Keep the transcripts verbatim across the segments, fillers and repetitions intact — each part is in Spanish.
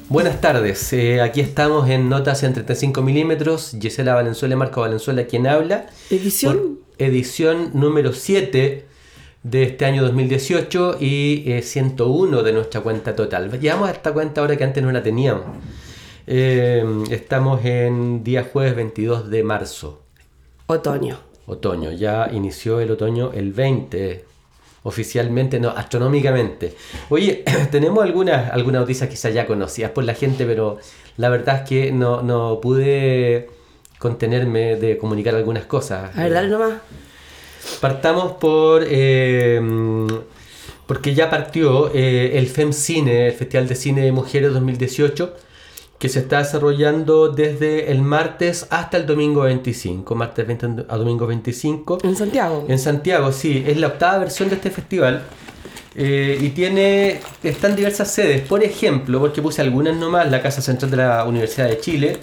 Buenas tardes, eh, aquí estamos en Notas en treinta y cinco milímetros, Gisela Valenzuela y Marco Valenzuela quien habla. ¿Edición? Edición número siete de este año dos mil dieciocho y eh, ciento uno de nuestra cuenta total. Llevamos a esta cuenta ahora que antes no la teníamos. Eh, estamos en día jueves veintidós de marzo. Otoño. Otoño, ya inició el otoño el veinte. Oficialmente, no, astronómicamente. Oye, tenemos algunas, algunas noticias quizás ya conocidas por la gente, pero la verdad es que no, no pude contenerme de comunicar algunas cosas. A ver, dale nomás. Partamos por... Eh, porque ya partió eh, el FemCine, el Festival de Cine de Mujeres dos mil dieciocho, que se está desarrollando desde el martes hasta el domingo veinticinco, martes veinte a domingo veinticinco. ¿En Santiago? En Santiago, sí, es la octava versión de este festival eh, y tiene, están diversas sedes, por ejemplo, porque puse algunas nomás, la Casa Central de la Universidad de Chile,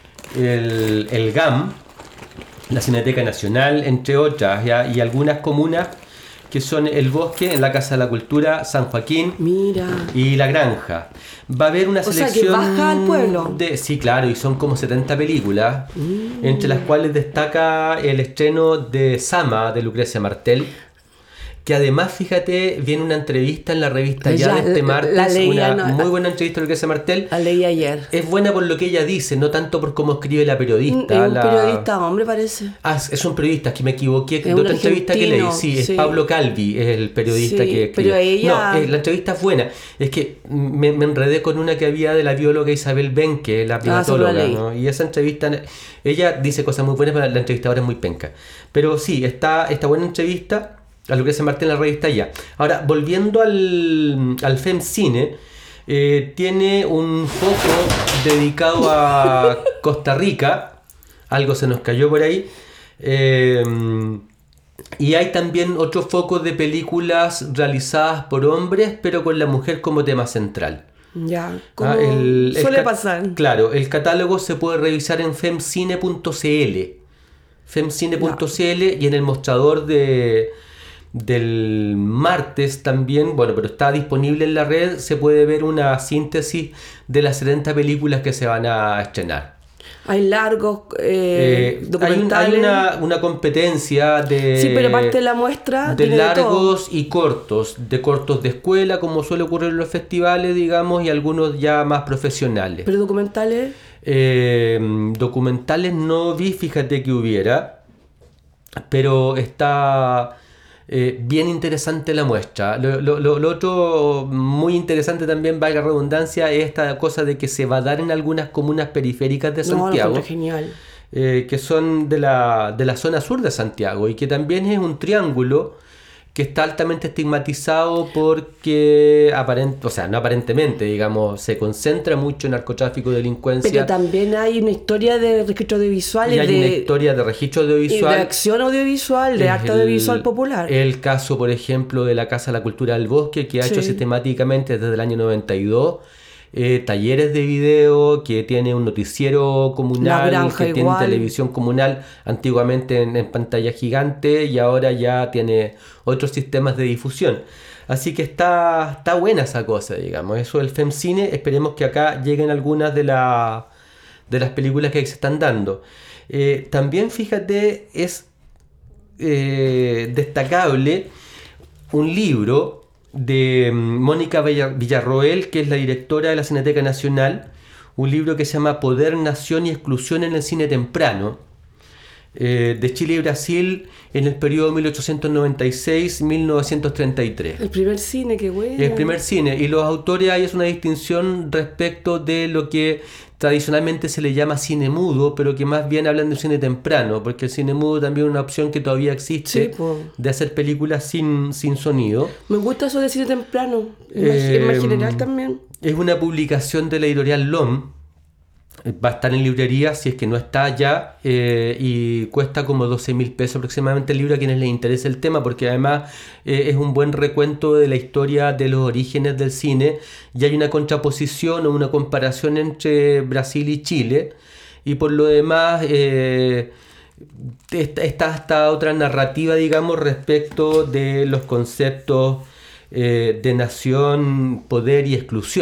el, el G A M, la Cineteca Nacional, entre otras, ¿ya? Y algunas comunas que son El Bosque, en la Casa de la Cultura, San Joaquín. Mira. Y La Granja. Va a haber una o selección... O sea, que baja al pueblo. De, sí, claro, y son como setenta películas, Mm. entre las cuales destaca el estreno de Sama, de Lucrecia Martel, que además, fíjate, viene una entrevista en la revista Ya, Ya, de este la- martes, la leí, una no, muy la- buena entrevista de Lucrecia Martel. La leí ayer. Es buena por lo que ella dice, no tanto por cómo escribe la Es periodista. un la... periodista hombre, parece. Ah, es- es un periodista, que me equivoqué, de un otra entrevista que leí, argentino, sí, es sí. Pablo Calvi, es el periodista Sí, que escribe. pero ella- No, eh, la entrevista es buena, es que me, me enredé con una que había de la bióloga Isabel Benque, la primatóloga, Ah, eso lo leí. ¿no? Y esa entrevista, ella dice cosas muy buenas, pero la entrevistadora es muy penca. Pero sí, está esta buena entrevista a Lucrecia Martel en la revista Ya. Ahora, volviendo al, al FemCine, eh, tiene un foco dedicado a Costa Rica, algo se nos cayó por ahí, eh, y hay también otro foco de películas realizadas por hombres, pero con la mujer como tema central. Ya, como Ah, el- el suele ca- pasar. Claro, el catálogo se puede revisar en femcine punto c l. femcine punto c l y en el mostrador de... del martes también, bueno, pero está disponible en la red, se puede ver una síntesis de las setenta películas que se van a estrenar. Hay largos Eh, eh, hay un- documentales. hay una, una competencia de, Sí, pero aparte de la muestra, de tiene de todo. largos y cortos, de cortos de escuela, como suele ocurrir en los festivales, digamos, y algunos ya más profesionales. Pero documentales. Eh, documentales no vi, fíjate que hubiera, pero está... Eh, bien interesante la muestra. Lo, lo, lo, lo otro muy interesante también, valga la redundancia, es esta cosa de que se va a dar en algunas comunas periféricas de No, lo Santiago, encontré genial. eh, que son de la, de la zona sur de Santiago y que también es un triángulo que está altamente estigmatizado porque, aparent, o sea, no aparentemente, digamos, se concentra mucho en narcotráfico, delincuencia. Pero también hay una historia de registro audiovisual Y hay de, una historia de registro y de audiovisual. acción audiovisual, de Es arte el- audiovisual popular. El caso, por ejemplo, de la Casa de la Cultura del Bosque, que ha Sí. hecho sistemáticamente desde el año noventa y dos eh, talleres de video, que tiene un noticiero La comunal, Granja que tiene igual. televisión comunal, antiguamente en, en pantalla gigante, y ahora ya tiene otros sistemas de difusión. Así que está, está buena esa cosa, digamos. Eso del FemCine, esperemos que acá lleguen algunas de, la, de las películas que se están dando. Eh, también, fíjate, es eh, destacable un libro de mm, Mónica Villa- Villarroel, que es la directora de la Cineteca Nacional, un libro que se llama Poder, Nación y Exclusión en el Cine Temprano, eh, de Chile y Brasil en el periodo mil ochocientos noventa y seis a mil novecientos treinta y tres. El primer cine, qué bueno. El primer cine, y los autores hay es una distinción respecto de lo que tradicionalmente se le llama cine mudo, pero que más bien hablan del cine temprano, porque el cine mudo también es una opción que todavía existe, Sí, po. de hacer películas sin, sin sonido. Me gusta eso de cine temprano. Es más- Eh, es más general también. Es una publicación de la editorial L O M. Va a estar en librería si es que no está ya, eh, y cuesta como doce mil pesos aproximadamente el libro a quienes les interese el tema, porque además eh, es un buen recuento de la historia de los orígenes del cine, y hay una contraposición o una comparación entre Brasil y Chile, y por lo demás eh, está, está esta otra narrativa, digamos, respecto de los conceptos eh, de nación, poder y exclusión.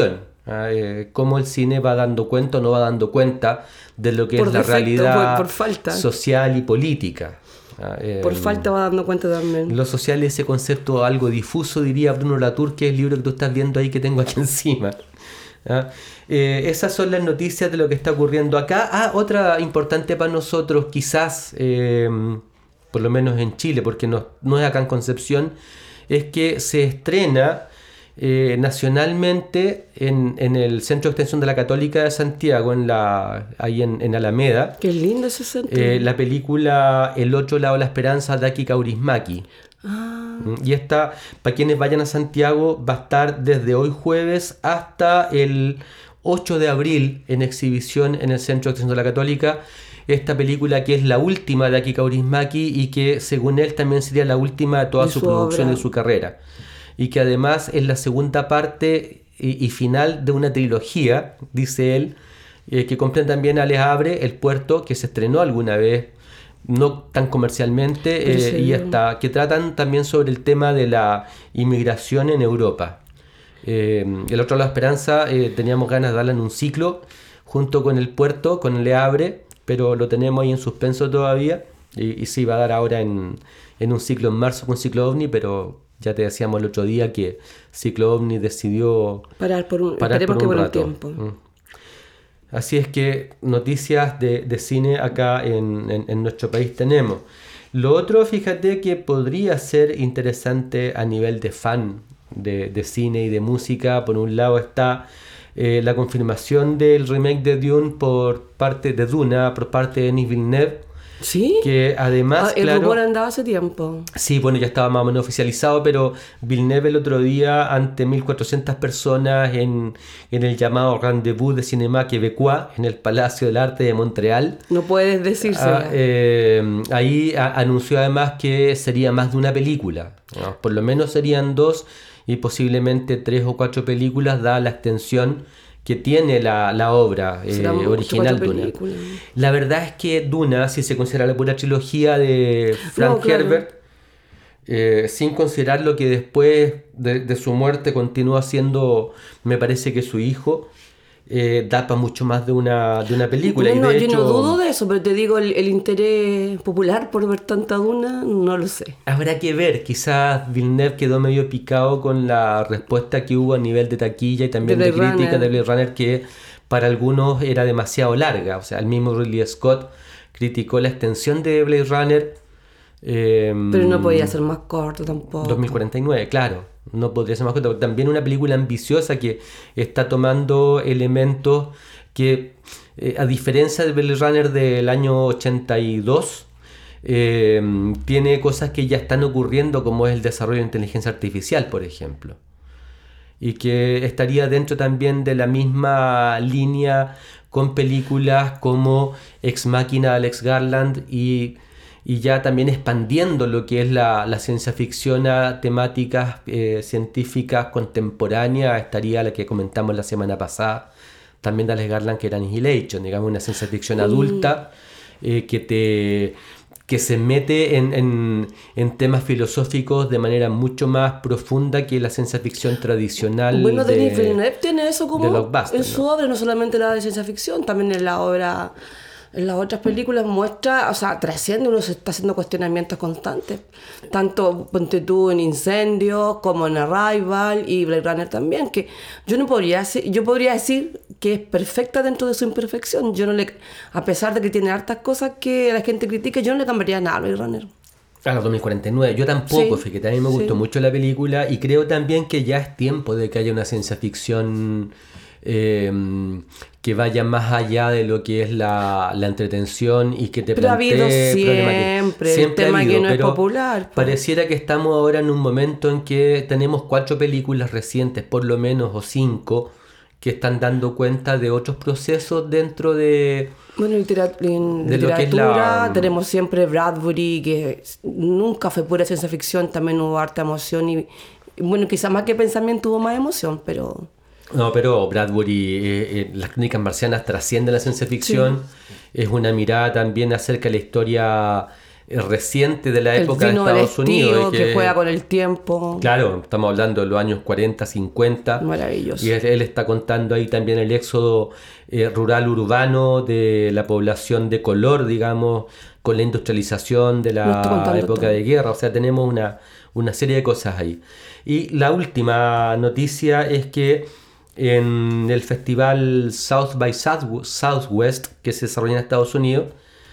¿ah? Eh, cómo el cine va dando cuenta o no va dando cuenta de lo que Por es la defecto, realidad por- por falta. social y política. ¿ah? Eh, Por falta va dando cuenta también. Lo social es ese concepto algo difuso, diría Bruno Latour, que es el libro que tú estás viendo ahí que tengo aquí encima. ¿ah? Eh, esas son las noticias de lo que está ocurriendo acá. Ah, otra importante para nosotros, quizás, eh, por lo menos en Chile, porque no, no es acá en Concepción, es que se estrena eh, nacionalmente en, en el Centro de Extensión de la Católica de Santiago, en la, ahí en, en Alameda, Qué lindo ese centro. eh, la película El otro lado de la esperanza de Aki Kaurismäki. Ah, Y esta, para quienes vayan a Santiago, va a estar desde hoy jueves hasta el ocho de abril en exhibición en el Centro de Extensión de la Católica. Esta película que es la última de Aki Kaurismäki y que según él también sería la última de toda De su, su producción obra. y su carrera. Y que además es la segunda parte y, y final de una trilogía, dice él, eh, que comprende también a Les Havre, El Puerto, que se estrenó alguna vez, no tan comercialmente, Pero eh, sí. y hasta que tratan también sobre el tema de la inmigración en Europa. Eh, el otro lado de la esperanza, eh, teníamos ganas de darle en un ciclo junto con El Puerto, con Le Havre, pero lo tenemos ahí en suspenso todavía, y, y sí, va a dar ahora en, en un ciclo en marzo con Ciclo OVNI, pero ya te decíamos el otro día que Ciclo OVNI decidió parar por un, parar esperemos por que un por un rato. tiempo. Mm. Así es que noticias de, de cine acá en, en, en nuestro país tenemos. Lo otro, fíjate que podría ser interesante a nivel de fan de, de cine y de música. Por un lado está eh, la confirmación del remake de Dune por parte de Duna, por parte de Denis Villeneuve, ¿Sí? que además, Ah, el claro, rumor andaba hace tiempo. sí, bueno, ya estaba más o menos oficializado, pero Villeneuve el otro día, ante mil cuatrocientas personas en, en el llamado Rendezvous de Cinéma Québécois, en el Palacio del Arte de Montreal, No puedes decirse. ah, eh, ahí a- anunció además que sería más de una película, ¿no? Por lo menos serían dos y posiblemente tres o cuatro películas, dada la extensión que tiene la, la obra eh, Serán ocho, original cuatro Duna. películas. La verdad es que Duna, si se considera la pura trilogía de Frank No, claro. Herbert, eh, sin considerar lo que después de, de su muerte continúa siendo, me parece que su hijo, eh, da para mucho más de una, de una película. No, y no, de yo hecho, no dudo de eso, pero te digo, el, el interés popular por ver tanta Duna, no lo sé. habrá que ver, quizás Villeneuve quedó medio picado con la respuesta que hubo a nivel de taquilla y también De de, Blade crítica Runner. de Blade Runner, que para algunos era demasiado larga. O sea, el mismo Ridley Scott criticó la extensión de Blade Runner. eh, Pero no podía ser más corto tampoco. dos mil cuarenta y nueve, claro. No podría ser más corta, porque también una película ambiciosa que está tomando elementos que, eh, a diferencia de Blade Runner del año ochenta y dos, eh, tiene cosas que ya están ocurriendo, como es el desarrollo de inteligencia artificial, por ejemplo. Y que estaría dentro también de la misma línea con películas como Ex Machina, Alex Garland, y, y ya también expandiendo lo que es la, la ciencia ficción a temáticas eh, científicas contemporáneas. Estaría la que comentamos la semana pasada, también de Alex Garland, que era Annihilation, digamos una ciencia ficción adulta eh, que te... que se mete en, en, en temas filosóficos de manera mucho más profunda que la ciencia ficción tradicional. Bueno, de, Denis Villeneuve tiene eso de como blockbuster, en su ¿no? obra, no solamente la de ciencia ficción, también en la obra, en las otras películas muestra, o sea, trasciende, uno se está haciendo cuestionamientos constantes, tanto ponte tú en Incendios como en Arrival y Blade Runner también, que yo no podría decir, yo podría decir que es perfecta dentro de su imperfección. Yo no le, a pesar de que tiene hartas cosas que la gente critica, yo no le cambiaría nada a Blade Runner. Claro, dos mil cuarenta y nueve. Yo tampoco, Sí, fíjate, a mí me gustó sí. mucho la película y creo también que ya es tiempo de que haya una ciencia ficción eh, que vaya más allá de lo que es la, la entretención y que te Pero ha habido plantee problemas que- siempre, el siempre ha tema que habido, no es pero popular, pues. pareciera que estamos ahora en un momento en que tenemos cuatro películas recientes, por lo menos, o cinco, que están dando cuenta de otros procesos dentro de... Bueno, litera- en De lo que es literatura la- tenemos siempre Bradbury, que nunca fue pura ciencia ficción, también hubo harta emoción y, y bueno, quizás más que pensamiento hubo más emoción, pero... No, pero Bradbury, eh, eh, las crónicas marcianas trascienden la ciencia ficción. Es una mirada también acerca de la historia eh, reciente de la El época de vino del Estados Unidos. estío, y que, que juega con el tiempo. Claro, estamos hablando de los años cuarenta, cincuenta. Maravilloso. Y él, él está contando ahí también el éxodo eh, rural-urbano de la población de color, digamos, con la industrialización de la época todo. de guerra. O sea, tenemos una, una serie de cosas ahí. Y la última noticia es que en el festival South by Southwest, que se desarrolla en Estados Unidos,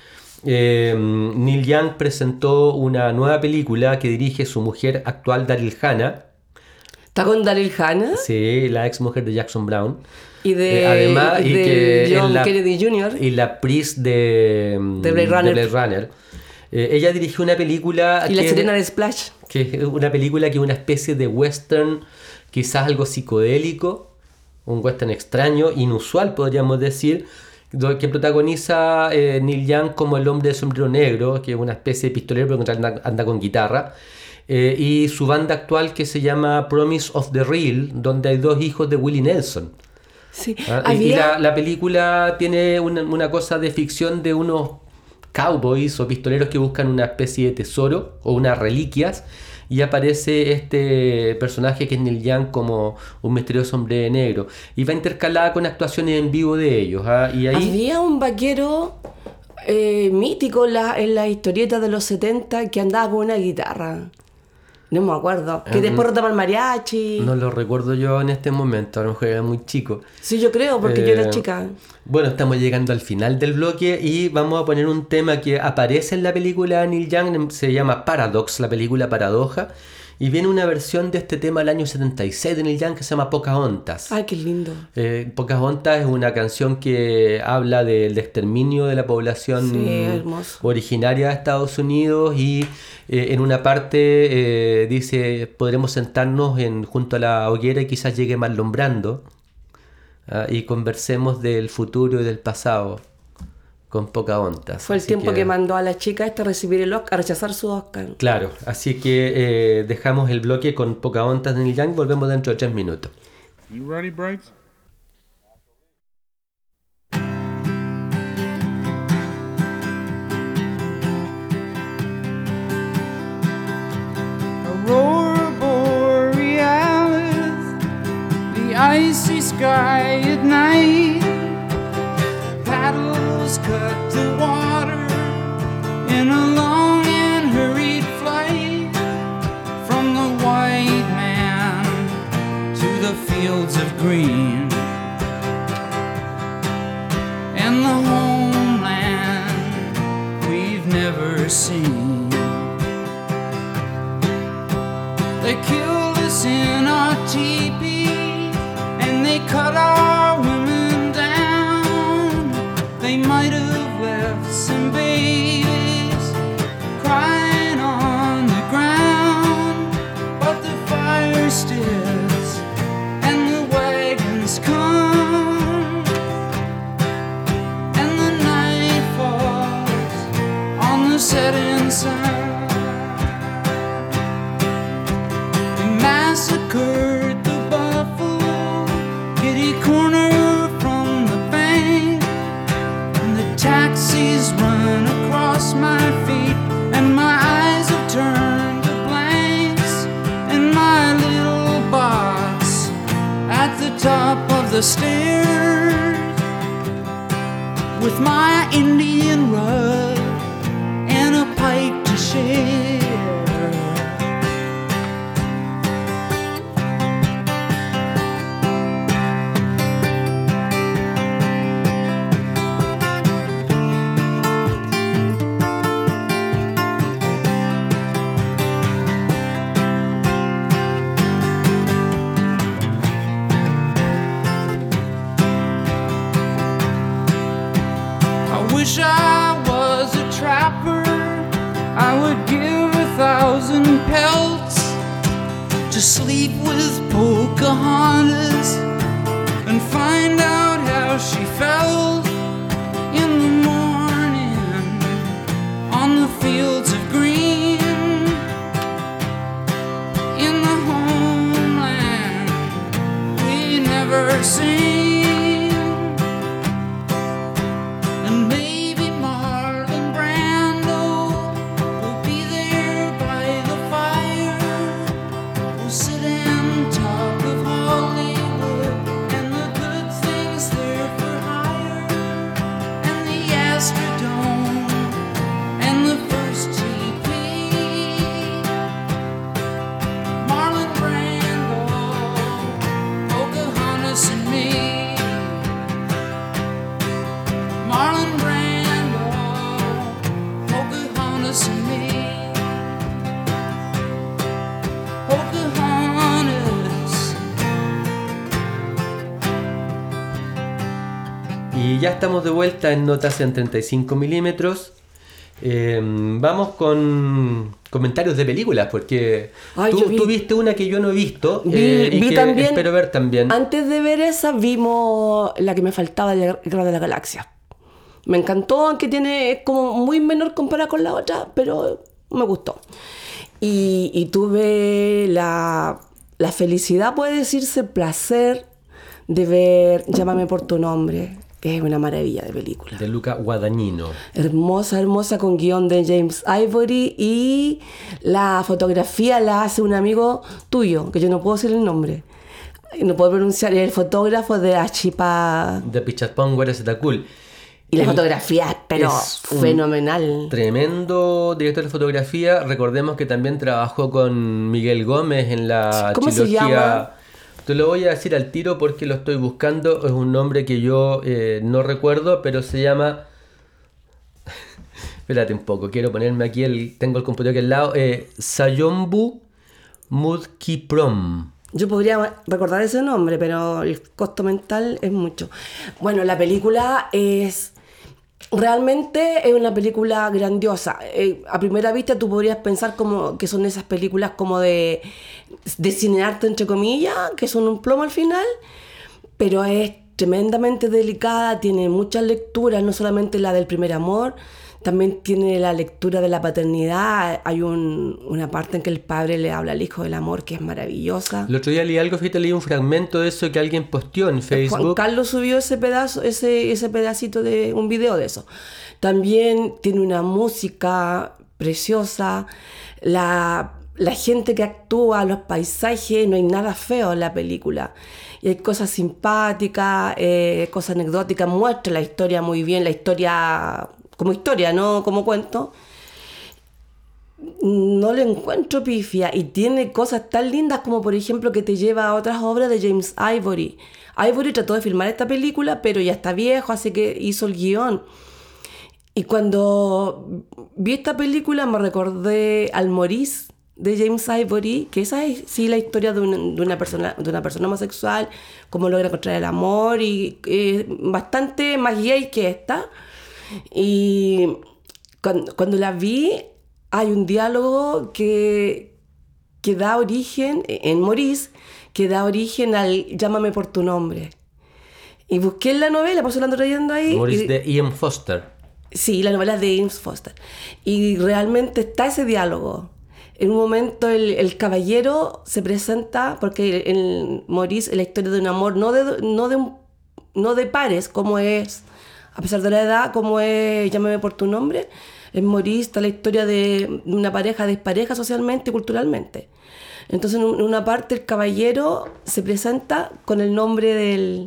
eh, Neil Young presentó una nueva película que dirige su mujer actual, Daryl Hannah. ¿Está con Daryl Hannah? Sí, la ex mujer de Jackson Brown. Y de, eh, además, y y de que John la, Kennedy junior Y la Pris de, de Blade Runner. De Blade Runner. Eh, ella dirigió una película... Y que, la sirena de Splash. Que es una película que es una especie de western, quizás algo psicodélico, un western extraño, inusual podríamos decir, que protagoniza eh, Neil Young como el hombre de sombrero negro, que es una especie de pistolero pero que anda, anda con guitarra, eh, y su banda actual que se llama Promise of the Real, donde hay dos hijos de Willie Nelson. Sí. ¿Ah? Había... Y la, la película tiene una, una cosa de ficción de unos cowboys o pistoleros que buscan una especie de tesoro o unas reliquias, y aparece este personaje que es Neil Young como un misterioso hombre negro, y va intercalada con actuaciones en vivo de ellos. ¿ah? Y ahí... Había un vaquero eh, mítico en la, en la historieta de los setenta que andaba con una guitarra. No me acuerdo. Que um, después rotaba el mariachi. No lo recuerdo yo en este momento, a lo mejor era muy chico. Sí, yo creo, porque eh, yo era chica. Bueno, estamos llegando al final del bloque y vamos a poner un tema que aparece en la película de Neil Young, se llama Paradox, la película Paradoja, y viene una versión de este tema del año setenta y seis de Neil Young que se llama Pocahontas. Ay, qué lindo. Eh, Pocahontas es una canción que habla del exterminio de la población sí, originaria de Estados Unidos, y eh, en una parte eh, dice, podremos sentarnos en, junto a la hoguera y quizás llegue Marlon Brando, ¿ah? y conversemos del futuro y del pasado con Pocahontas. Fue el así tiempo que, que mandó a la chica esta a recibir el Oscar, a rechazar su Oscar. Claro, así que eh, dejamos el bloque con Pocahontas de Neil Young, volvemos dentro de tres minutos. You ready, Brakes? Aurora Borealis, the icy sky at night, paddles cut the water in a long and hurried flight from the white man to the fields of green and the homeland we've never seen. They killed us in our teepee and they cut our women down. They might have left some babies crying on the ground, but the fire stills and the wagons come and the night falls on the setting sun. They massacred the buffalo, kitty corner from the bank, and the taxis run across my feet, and my eyes have turned to blanks, and my little box at the top of the stairs with my Indian rug and a pipe to share. Wish I was a trapper, I would give a thousand pelts to sleep with Pocahontas and find out how she felt in the morning on the fields of green in the homeland we never seen. Y ya estamos de vuelta en Notas en treinta y cinco milímetros. Eh, vamos con comentarios de películas, porque Ay, tú, yo vi- tú viste una que yo no he visto Vi, eh, y vi que también, espero ver también. Antes de ver esa, vimos la que me faltaba de Guerra de la Galaxia. Me encantó, aunque tiene, es como muy menor comparada con la otra, pero me gustó. Y, y tuve la, la felicidad, puede decirse, el placer de ver Llámame por tu nombre, que es una maravilla de película. De Luca Guadagnino. Hermosa, hermosa, con guión de James Ivory, y la fotografía la hace un amigo tuyo, que yo no puedo decir el nombre, no puedo pronunciar, el fotógrafo de Achipa. De Pichapón Guarazetacul. Y la El- fotografía es pero es un fenomenal. Tremendo director de fotografía. Recordemos que también trabajó con Miguel Gómez en la ¿Cómo se trilogía. llama? Te lo voy a decir al tiro porque lo estoy buscando. Es un nombre que yo eh, no recuerdo, pero se llama. Espérate un poco, quiero ponerme aquí. El... Tengo el computador aquí al lado. Eh, Sayombu Mudkiprom. Yo podría recordar ese nombre, pero el costo mental es mucho. Bueno, la película es... Realmente es una película grandiosa. Eh, a primera vista tú podrías pensar como que son esas películas como de, de cinearte, entre comillas, que son un plomo al final, pero es tremendamente delicada, tiene muchas lecturas, no solamente la del primer amor, también tiene la lectura de la paternidad. Hay un, una parte en que el padre le habla al hijo del amor que es maravillosa. El otro día leí algo, fíjate, leí un fragmento de eso que alguien posteó en Juan Facebook. Carlos subió ese pedazo, ese, ese pedacito de un video de eso. También tiene una música preciosa, la, la gente que actúa, los paisajes, no hay nada feo en la película. Y hay cosas simpáticas, eh, cosas anecdóticas, muestra la historia muy bien, la historia como historia, no como cuento. No le encuentro pifia, y tiene cosas tan lindas como por ejemplo que te lleva a otras obras de James Ivory. Ivory trató de filmar esta película, pero ya está viejo, así que hizo el guión. Y cuando vi esta película me recordé al Maurice de James Ivory, que esa es sí la historia de una, de una persona de una persona homosexual, cómo logra encontrar el amor, y eh, bastante más gay que esta. Y cuando, cuando la vi, hay un diálogo que, que da origen, en Maurice, que da origen al Llámame por tu nombre. Y busqué en la novela, por eso la ando leyendo ahí. Maurice y- de Ian Foster. Sí, la novela es de James Foster. Y realmente está ese diálogo. En un momento el, el caballero se presenta, porque en Maurice es la historia de un amor no de, no de, un, no de pares, como es, a pesar de la edad, como es Llámame por tu nombre. En Maurice está la historia de una pareja despareja socialmente y culturalmente. Entonces en una parte el caballero se presenta con el nombre del,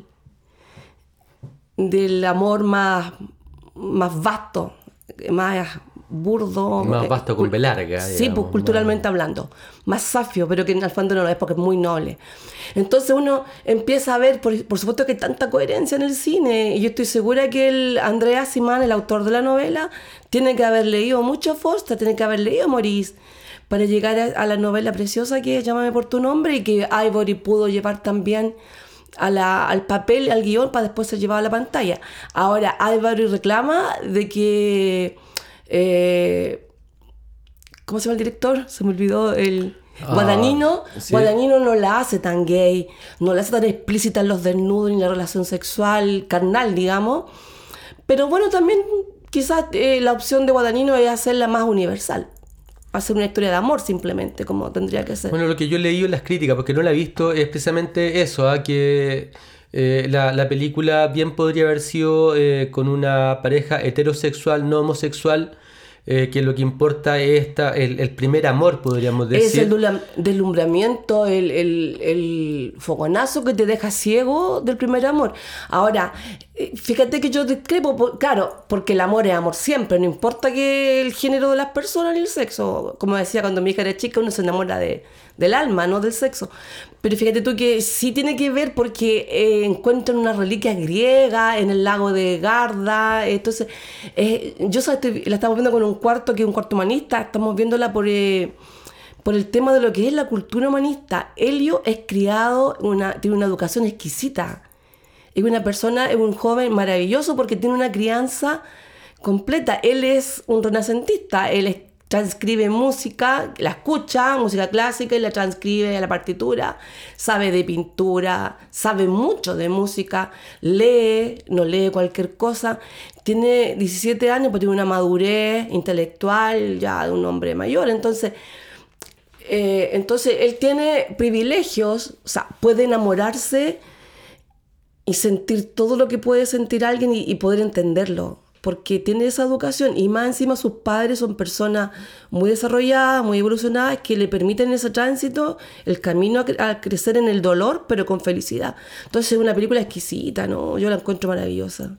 del amor más, más vasto, más burdo. Más eh, vasto con cul- B larga, Sí, digamos, pues culturalmente hablando. Más safio, pero que en el fondo no lo es porque es muy noble. Entonces uno empieza a ver, por, por supuesto que hay tanta coherencia en el cine. Y yo estoy segura que el Andrea Simán, el autor de la novela, tiene que haber leído mucho Foster, tiene que haber leído Maurice, para llegar a, a la novela preciosa que es Llámame por tu nombre, y que Ivory pudo llevar también a la, al papel, al guión, para después ser llevado a la pantalla. Ahora, Ivory reclama de que... Eh, ¿cómo se llama el director? Se me olvidó el... Ah, Guadagnino, sí. Guadagnino no la hace tan gay, no la hace tan explícita en los desnudos ni la relación sexual, carnal, digamos. Pero bueno, también quizás eh, la opción de Guadagnino es hacerla más universal, hacer una historia de amor simplemente, como tendría que ser. Bueno, lo que yo leí en las críticas, porque no la he visto, es precisamente eso, ¿ah? que eh, la, la película bien podría haber sido eh, con una pareja heterosexual, no homosexual, eh, que lo que importa es esta, el, el primer amor, podríamos decir. Es el dula- deslumbramiento, el, el, el fogonazo que te deja ciego del primer amor. Ahora, eh, fíjate que yo discrepo, por- claro, porque el amor es amor siempre, no importa que el género de las personas ni el sexo. Como decía cuando mi hija era chica, uno se enamora de, del alma, no del sexo. Pero fíjate tú que sí tiene que ver porque eh, encuentran una reliquia griega en el lago de Garda. Entonces, eh, yo sabes, estoy- la estamos viendo con un cuarto que es un cuarto humanista, estamos viéndola por, eh, por el tema de lo que es la cultura humanista. Helio es criado, una, tiene una educación exquisita. Es una persona, es un joven maravilloso porque tiene una crianza completa. Él es un renacentista, él es, transcribe música, la escucha, música clásica y la transcribe a la partitura, sabe de pintura, sabe mucho de música, lee, no lee cualquier cosa. Tiene diecisiete años, pero tiene una madurez intelectual ya de un hombre mayor. Entonces, eh, entonces él tiene privilegios, o sea, puede enamorarse y sentir todo lo que puede sentir alguien y, y poder entenderlo, porque tiene esa educación y más encima sus padres son personas muy desarrolladas, muy evolucionadas, que le permiten ese tránsito, el camino a, cre- a crecer en el dolor, pero con felicidad. Entonces es una película exquisita, ¿no? Yo la encuentro maravillosa.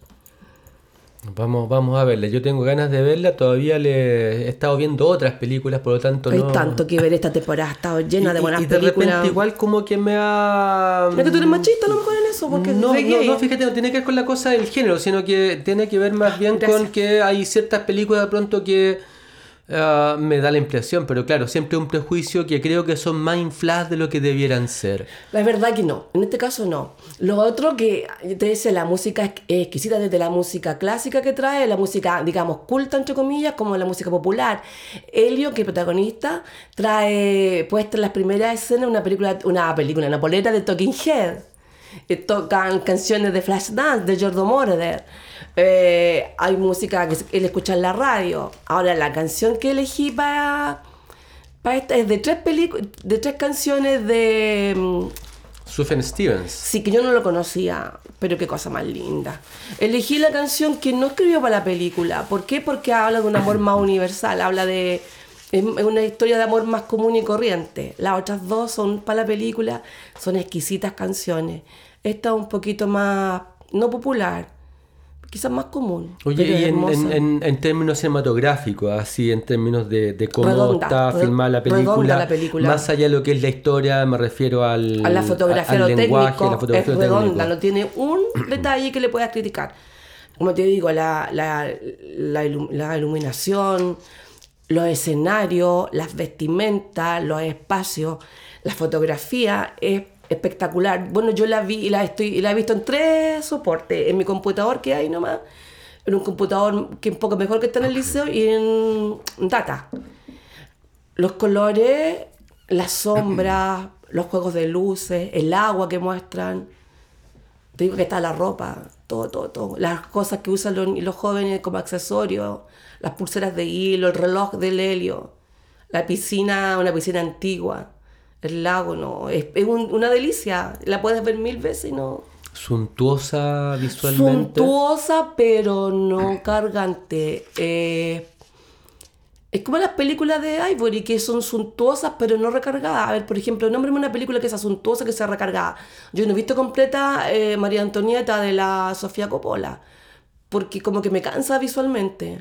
Vamos, vamos a verla. Yo tengo ganas de verla. Todavía le he estado viendo otras películas, por lo tanto Hay no... tanto que ver esta temporada, ha estado llena de Y- buenas y, de películas. repente igual como que me ha... ¿No es que tú eres machista a lo mejor en eso? Porque No, de no, gay. no, fíjate, no tiene que ver con la cosa del género, sino que tiene que ver más bien Gracias. con que hay ciertas películas de pronto que ah, me da la impresión, pero claro, siempre un prejuicio que creo que son más infladas de lo que debieran ser. La verdad que no, en este caso no. Lo otro que yo te decía, la música es exquisita, desde la música clásica que trae, la música, digamos, culta, entre comillas, como la música popular. Elio, que es protagonista, trae puesta en las primeras escenas una película, una película, una polera de Talking Head. Eh, tocan canciones de Flashdance, de Giorgio Moroder. Eh, hay música que él escucha en la radio. Ahora, la canción que elegí para... para esta es de tres películas, de tres canciones de... mm, Sufjan Stevens. Sí, que yo no lo conocía, pero qué cosa más linda. Elegí la canción que no escribió para la película. ¿Por qué? Porque habla de un amor más universal, habla de... Es una historia de amor más común y corriente. Las otras dos son para la película, son exquisitas canciones. Esta es un poquito más, no popular, quizás más común. Oye, pero y en, hermosa. en, en, en términos cinematográficos, así en términos de, de cómo Redonda, está re- filmada la película, redonda la película. más allá de lo que es la historia, me refiero al, A la fotografía, al lo lenguaje, técnico, la fotografía, es lo técnico. redonda, no tiene un detalle que le puedas criticar. Como te digo, la, la, la, ilum- la iluminación, los escenarios, las vestimentas, los espacios, la fotografía es espectacular. Bueno, yo la vi y la, estoy, y la he visto en tres soportes, en mi computador que hay nomás, en un computador que es un poco mejor que está en el liceo y en Data. Los colores, las sombras, los juegos de luces, el agua que muestran. Te digo que está la ropa, todo, todo, todo. Las cosas que usan los, los jóvenes como accesorios, las pulseras de hilo, el reloj del helio, la piscina, una piscina antigua, el lago, no. Es, es un- una delicia. La puedes ver mil veces y no. Suntuosa visualmente. Suntuosa, pero no cargante. Eh, es como las películas de Ivory, que son suntuosas, pero no recargadas. A ver, por ejemplo, nómbrame una película que sea suntuosa, que sea recargada. Yo no he visto completa eh, María Antonieta de la Sofía Coppola, porque como que me cansa visualmente.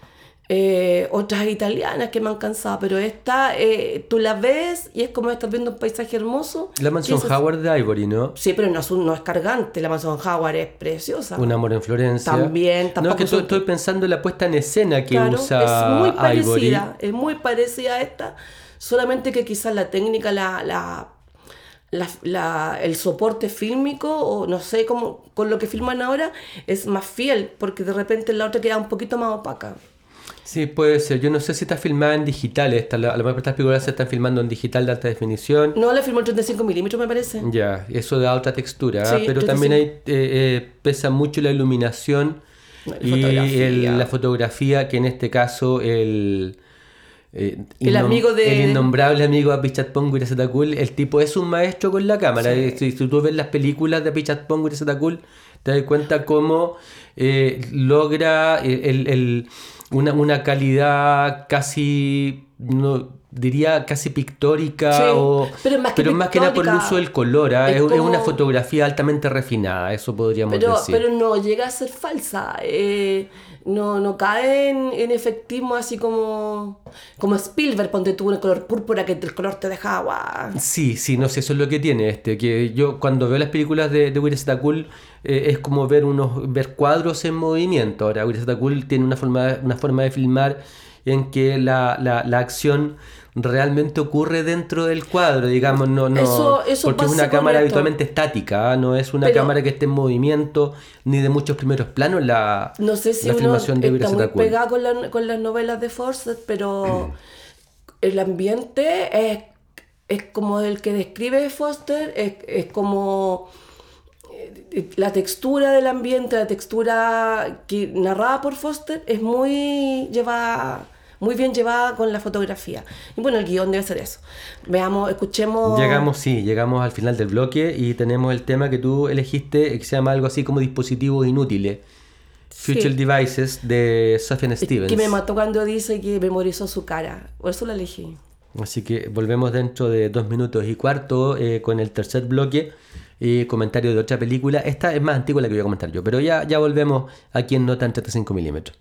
Eh, otras italianas que me han cansado, pero esta, eh, tú la ves y es como estás viendo un paisaje hermoso. La mansión Y eso es- Howard de Ivory, ¿no? Sí, pero no es, un- no es cargante. La mansión Howard es preciosa. Un amor en Florencia. También, No, tampoco es que estoy, son- estoy pensando en la puesta en escena que Claro, usa es muy Ivory. parecida, es muy parecida a esta, solamente que quizás la técnica, la, la, la- la- el soporte fílmico, o no sé cómo, con lo que filman ahora, es más fiel, porque de repente la otra queda un poquito más opaca. Sí, puede ser. Yo no sé si está filmada en digital esta. La, a lo mejor estas películas se están filmando en digital de alta definición. No, la filmó en treinta y cinco milímetros, me parece. Ya, eso da otra textura, ¿ah? Sí, Pero treinta y también hay, cinco. eh, eh, pesa mucho la iluminación La y fotografía. el- la fotografía, que en este caso el... eh, El innom- amigo de- el innombrable amigo de Apichatpong Weerasethakul, el tipo es un maestro con la cámara. Sí. Eh, Si, si tú ves las películas de Apichatpong Weerasethakul, te das cuenta cómo eh, logra el, el- el- una, una calidad casi, no diría casi pictórica, Sí, o, pero más que que nada por el pictórica, uso del color. ¿ah? es Es, es una como- fotografía altamente refinada, eso podríamos Pero, decir. pero no llega a ser falsa, eh, no, no cae en, en efectismo así como, como Spielberg, ponte tú un color púrpura que el color te deja agua. Sí, sí, no sé, eso es lo que tiene este, que yo cuando veo las películas de, de Weerasethakul eh, es como ver unos ver cuadros en movimiento. Ahora Weerasethakul tiene una forma, una forma de filmar en que la, la, la acción realmente ocurre dentro del cuadro, digamos, no, no Eso- eso porque es pasa una con cámara esto. habitualmente estática, ¿ah? No es una Pero- cámara que esté en movimiento, ni de muchos primeros planos la, No sé si la uno filmación de está muy Viraceta Cool. pegado con, la- con las novelas de Forster, pero el ambiente es, es como el que describe Foster, es, es como eh, la textura del ambiente, la textura que narrada por Foster es muy llevada, muy bien llevada con la fotografía. Y bueno, el guión debe ser eso. Veamos, escuchemos. Llegamos, sí, llegamos al final del bloque y tenemos el tema que tú elegiste, que se llama algo así como dispositivos inútiles. Future Sí. Devices de Sufjan Stevens. Que me mató cuando dice que memorizó su cara. Por eso la elegí. Así que volvemos dentro de dos minutos y cuarto eh, con el tercer bloque y comentario de otra película. Esta es más antigua la que voy a comentar yo, pero ya, ya volvemos aquí en Nota en treinta y cinco milímetros.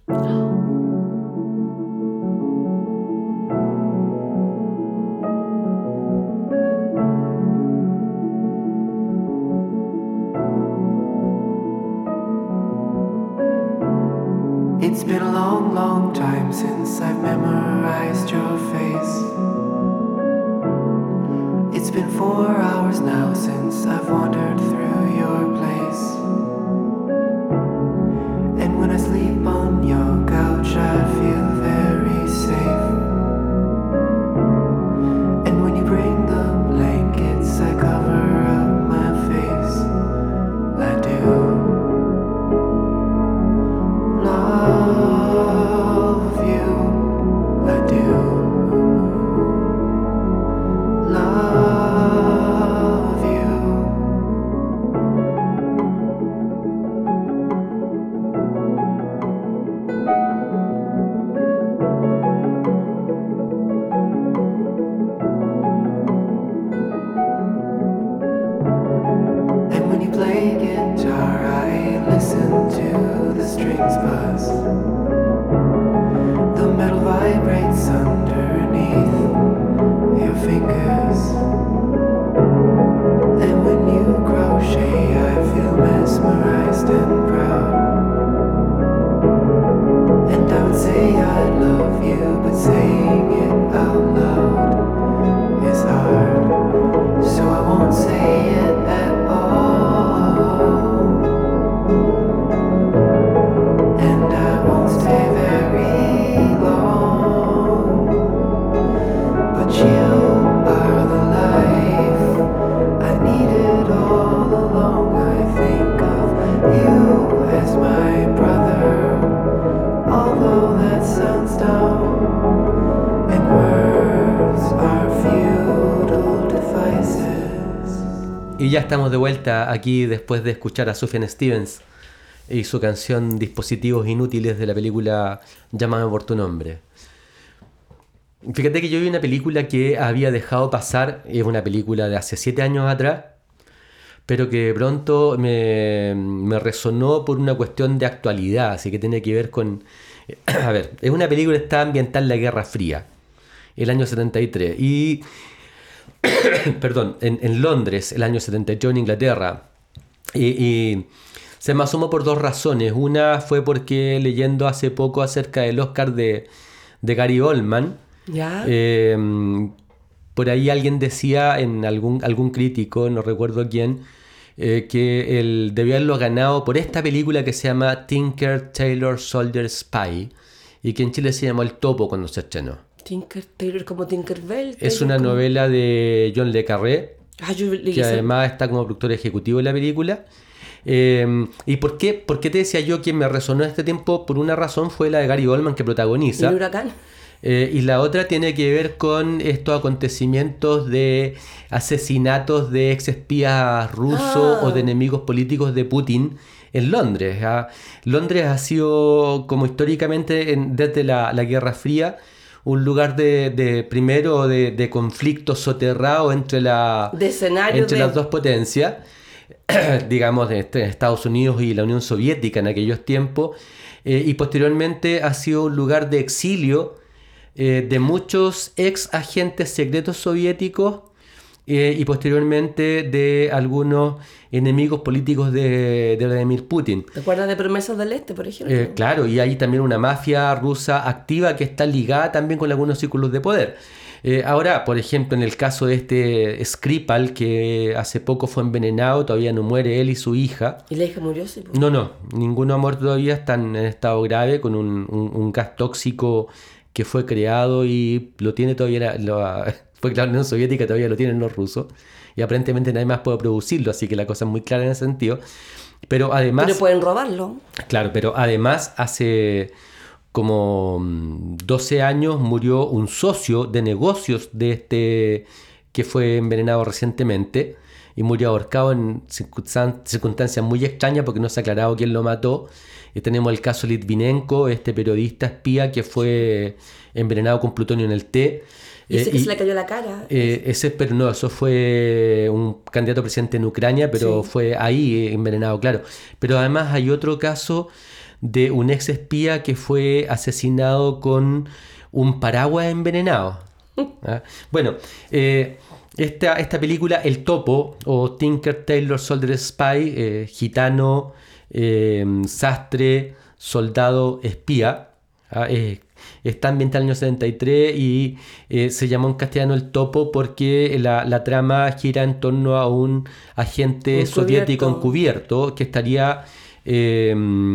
It's been a long, long time since I've memorized your face. It's been four hours now since I've wandered through your place. And when I sleep on your couch, I feel very safe. And when you bring the blankets, I cover up my face. I do. Love you, I do. Love you. And when you play guitar, I listen to the strings buzz. The metal vibrates underneath your fingers. And when you crochet, I feel mesmerized and proud. And I would say I love you, but saying it out loud is hard. So I won't say it at all. And I won't stay very long. But you are the life I needed all along. I think of you as my brother, although that sounds dumb. And words are futile devices. Y ya estamos de vuelta aquí después de escuchar a Sufjan Stevens y su canción Dispositivos Inútiles de la película Llámame por tu nombre. Fíjate que yo vi una película que había dejado pasar, es una película de hace siete años atrás, pero que de pronto me, me resonó por una cuestión de actualidad, así que tiene que ver con... A ver, es una película que está ambientada en la Guerra Fría, el año setenta y tres, y... perdón, en, en Londres, el año setenta y tres, en Inglaterra, y... y se me asomó por dos razones. Una fue porque leyendo hace poco acerca del Oscar de, de Gary Oldman, ¿Ya? eh, por ahí alguien decía, en algún, algún crítico, no recuerdo quién, eh, que él debió haberlo ganado por esta película que se llama Tinker Tailor Soldier Spy y que en Chile se llamó El Topo cuando se estrenó. Tinker Tailor como Tinkerbell. Es Tailor una como- novela de John le Carré, Ah, yo leí que ese- además está como productor ejecutivo de la película. Eh, ¿Y por qué, por qué te decía yo que me resonó este tiempo? Por una razón fue la de Gary Oldman que protagoniza. ¿El huracán? Eh, y la otra tiene que ver con estos acontecimientos de asesinatos de ex espías rusos Ah. o de enemigos políticos de Putin en Londres. ¿ah? Londres ha sido, como históricamente en- desde la, la Guerra Fría, un lugar de, de primero de, de conflicto soterrado entre, la, De escenario entre de- las dos potencias, digamos, de este- Estados Unidos y la Unión Soviética en aquellos tiempos, eh, y posteriormente ha sido un lugar de exilio eh, de muchos ex agentes secretos soviéticos eh, y posteriormente de algunos enemigos políticos de, de Vladimir Putin. ¿Te acuerdas de Promesas del Este, por ejemplo? Eh, claro, y hay también una mafia rusa activa que está ligada también con algunos círculos de poder. Eh, ahora, por ejemplo, en el caso de este Skripal, que hace poco fue envenenado, todavía no muere él y su hija. ¿Y la hija murió? Sí, pues. No, no, ninguno ha muerto todavía, están en estado grave con un, un, un gas tóxico que fue creado y lo tiene todavía, la, lo, fue la Unión Soviética, todavía lo tienen los rusos. Y aparentemente nadie más puede producirlo, así que la cosa es muy clara en ese sentido. Pero además... Pero pueden robarlo. Claro, pero además hace como doce años murió un socio de negocios de este que fue envenenado recientemente y murió ahorcado en circunstancias muy extrañas porque no se ha aclarado quién lo mató. Y tenemos el caso Litvinenko, este periodista espía que fue envenenado con plutonio en el té. Y ese eh, que y, se le cayó la cara. Eh, ese, pero no, eso fue un candidato a presidente en Ucrania, pero Sí. fue ahí envenenado, claro. Pero además hay otro caso de un ex espía que fue asesinado con un paraguas envenenado. ¿Ah? Bueno, eh, esta, esta película, El Topo, o Tinker Tailor Soldier Spy, eh, gitano, eh, sastre, soldado, espía, ¿ah? eh, está ambientada en el año setenta y tres y eh, se llamó en castellano El Topo porque la, la trama gira en torno a un agente Encubierto. soviético encubierto que estaría eh,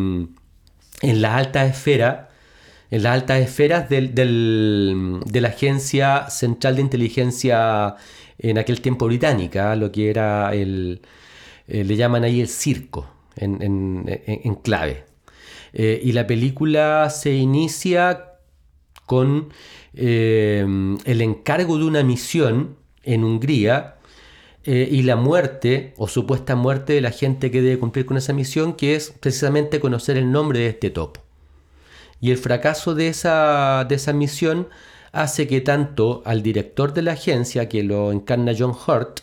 en las altas esferas, en las altas esferas del, del- de la Agencia Central de Inteligencia en aquel tiempo británica, lo que era el, eh, le llaman ahí el circo, en, en- en- en clave. Eh, y la película se inicia con eh, el encargo de una misión en Hungría eh, y la muerte o supuesta muerte de la gente que debe cumplir con esa misión, que es precisamente conocer el nombre de este topo. Y el fracaso de esa, de esa misión hace que tanto al director de la agencia, que lo encarna John Hurt,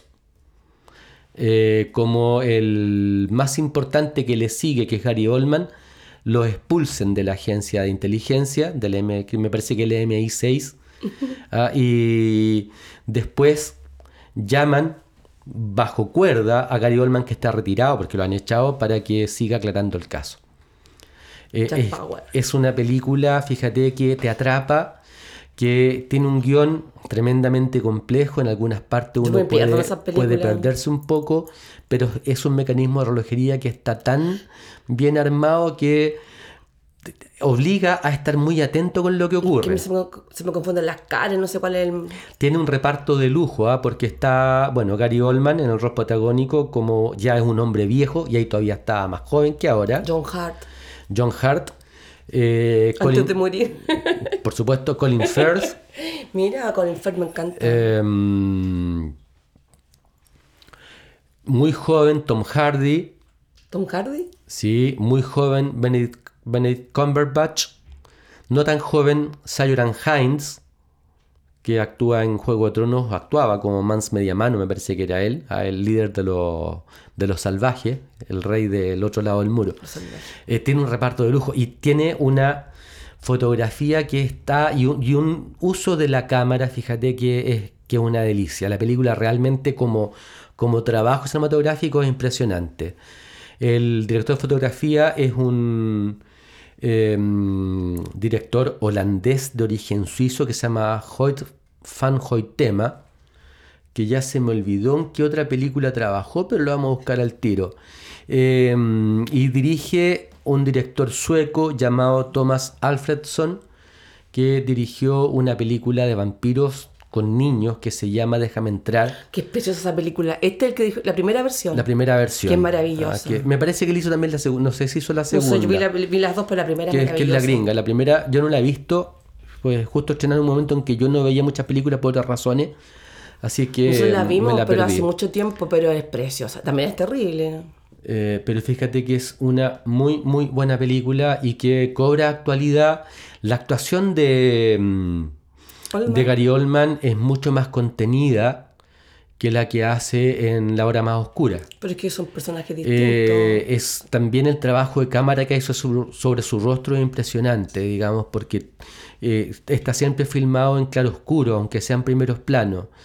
eh, como el más importante que le sigue, que es Gary Oldman, lo expulsen de la agencia de inteligencia, del M, que me parece que el M I seis, ah, y después llaman bajo cuerda a Gary Oldman, que está retirado porque lo han echado, para que siga aclarando el caso. Eh, Jack es, Bauer. es una película, fíjate, que te atrapa, que tiene un guión tremendamente complejo. En algunas partes Yo uno me pierdo puede, en esas puede películas. perderse un poco, pero es un mecanismo de relojería que está tan bien armado que te- te obliga a estar muy atento con lo que Que ocurre. me- se, me, se me confunden las caras, no sé cuál es el... Tiene un reparto de lujo, ¿ah? Porque está, bueno, Gary Oldman en el rol protagónico, como ya es un hombre viejo, y ahí todavía está más joven que ahora. John Hart. John Hurt, eh, Antes Colin- de morir. por supuesto Colin Firth, Mira, Colin Firth me encanta. eh, muy joven Tom Hardy, Tom Hardy. sí, muy joven Benedict, Benedict Cumberbatch, no tan joven Ciarán Hinds, que actúa en Juego de Tronos, actuaba como Mans Mediamano, me parece que era él, ah, el líder de los, de los salvajes, el rey del otro lado del muro. Eh, tiene un reparto de lujo y tiene una fotografía que está y un, y un uso de la cámara, fíjate que es, que es una delicia. La película realmente como, como trabajo cinematográfico es impresionante. El director de fotografía es un eh, director holandés de origen suizo que se llama Hoyt van Hoytema, que ya se me olvidó en qué otra película trabajó, pero lo vamos a buscar al tiro. Eh, y dirige un director sueco llamado Thomas Alfredson, que dirigió una película de vampiros con niños que se llama Déjame entrar, Qué preciosa esa película. Este es el que dijo, la primera versión. la primera versión. Qué maravillosa. Ah, que me parece que él hizo también la segunda, no sé si hizo la No segunda. sé, yo vi, la- vi las dos, pero la primera que, es que es la maravillosa. gringa. La primera yo no la he visto, pues justo estrenaron un momento en que yo no veía muchas películas por otras razones, así es que Nosotros la me vimos, la pero perdí. hace mucho tiempo, pero es preciosa. También es terrible. Eh, pero fíjate que es una muy muy buena película y que cobra actualidad. La actuación de, mm, Oldman. de Gary Oldman es mucho más contenida que la que hace en La Hora Más Oscura. Pero es que son personajes distintos. Eh, es también el trabajo de cámara que hizo su- sobre su rostro es impresionante, digamos, porque eh, está siempre filmado en claroscuro, aunque sean primeros planos.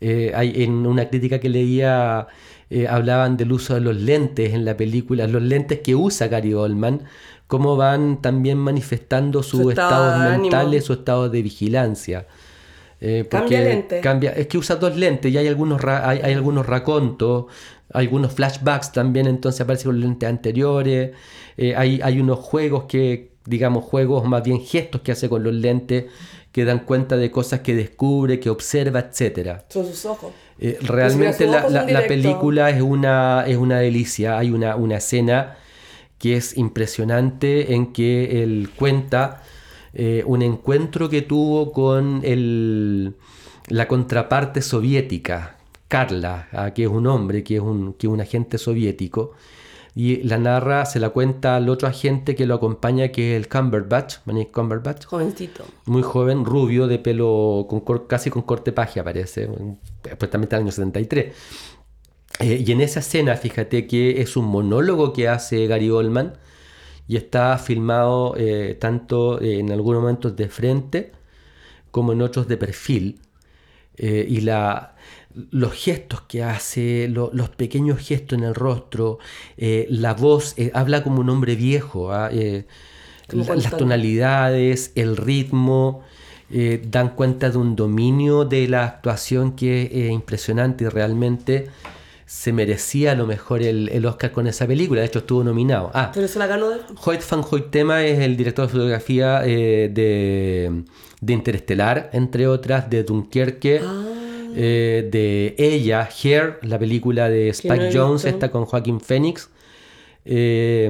Eh, hay, en una crítica que leía eh, hablaban del uso de los lentes en la película, los lentes que usa Gary Oldman, cómo van también manifestando sus Su estado estados de ánimo. mentales, su estado de vigilancia. Eh, Cambia porque lente. cambia, es que usa dos lentes y hay algunos, ra- hay, hay algunos racontos, algunos flashbacks también, entonces aparecen con los lentes anteriores. Eh, hay, hay unos juegos que, digamos, juegos más bien gestos que hace con los lentes que dan cuenta de cosas que descubre, que observa, etcétera. Son sus ojos. Eh, realmente sus la, ojos la- son la directos. película es una, es una delicia. Hay una, una escena que es impresionante en que él cuenta eh, un encuentro que tuvo con el, la contraparte soviética, Carla, ah, que es un hombre, que es un, que es un agente soviético. Y la narra, se la cuenta al otro agente que lo acompaña, que es el Cumberbatch, Benedict Cumberbatch. Jovencito. Muy joven, rubio, de pelo con cor- casi con corte paje aparece, pues también está en el año setenta y tres. Eh, y en esa escena, fíjate que es un monólogo que hace Gary Oldman y está filmado eh, tanto eh, en algunos momentos de frente como en otros de perfil. Eh, y la, los gestos que hace, lo- los pequeños gestos en el rostro, eh, la voz, eh, habla como un hombre viejo, ¿ah? Eh, Como la- cuando las está- tonalidades, el ritmo, eh, dan cuenta de un dominio de la actuación que es eh, impresionante y realmente se merecía a lo mejor el, el Oscar con esa película. De hecho estuvo nominado. Ah, Pero se la ganó de... Hoyt van Hoytema es el director de fotografía eh, de, de Interestelar, entre otras, de Dunkerque, Ah. eh, de Ella, Hair, la película de Spike no he Jonze, visto. esta con Joaquin Phoenix, eh,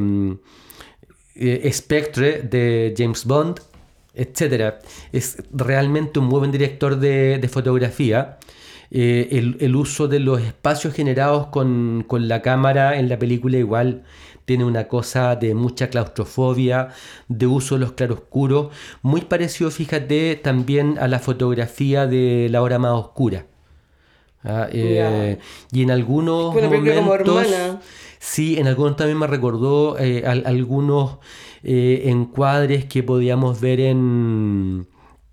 eh, Spectre de James Bond, etcétera. Es realmente un muy buen director de, de fotografía. Eh, el, el uso de los espacios generados con, con la cámara en la película igual tiene una cosa de mucha claustrofobia, de uso de los claroscuros, muy parecido, fíjate, también a la fotografía de La Hora Más Oscura. Ah, eh, y en algunos Una película como momentos, Hermana. sí, en algunos también me recordó eh, al- algunos eh, encuadres que podíamos ver en,